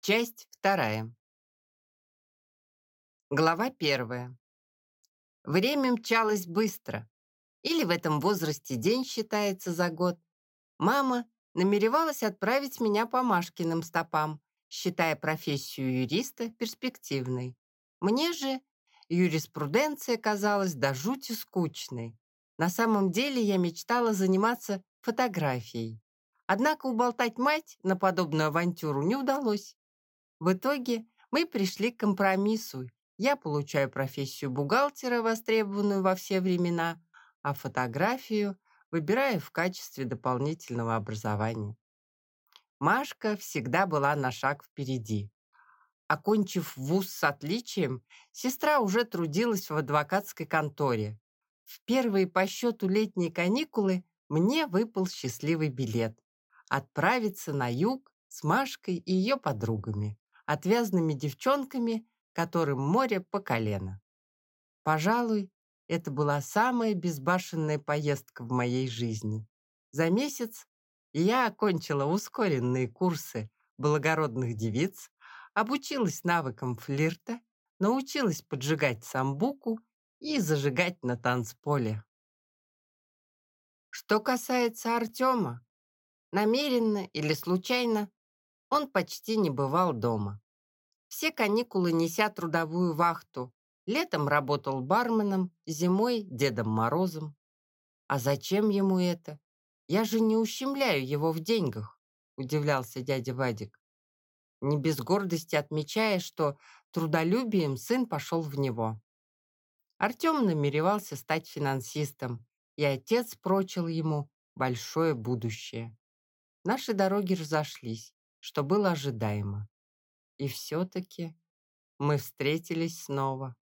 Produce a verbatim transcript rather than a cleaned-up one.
Часть вторая. Глава первая. Время мчалось быстро. Или в этом возрасте день считается за год. Мама намеревалась отправить меня по Машкиным стопам, считая профессию юриста перспективной. Мне же юриспруденция казалась до жути скучной. На самом деле я мечтала заниматься фотографией. Однако уболтать мать на подобную авантюру не удалось. В итоге мы пришли к компромиссу. Я получаю профессию бухгалтера, востребованную во все времена, а фотографию выбираю в качестве дополнительного образования. Машка всегда была на шаг впереди. Окончив вуз с отличием, сестра уже трудилась в адвокатской конторе. В первые по счету летние каникулы мне выпал счастливый билет отправиться на юг с Машкой и ее подругами, отвязными девчонками, которым море по колено. Пожалуй, это была самая безбашенная поездка в моей жизни. За месяц я окончила ускоренные курсы благородных девиц, обучилась навыкам флирта, научилась поджигать самбуку и зажигать на танцполе. Что касается Артема, намеренно или случайно, он почти не бывал дома. Все каникулы неся трудовую вахту. Летом работал барменом, зимой Дедом Морозом. А зачем ему это? Я же не ущемляю его в деньгах, удивлялся дядя Вадик, не без гордости отмечая, что трудолюбием сын пошел в него. Артем намеревался стать финансистом, и отец прочил ему большое будущее. Наши дороги разошлись, что было ожидаемо. И все-таки мы встретились снова.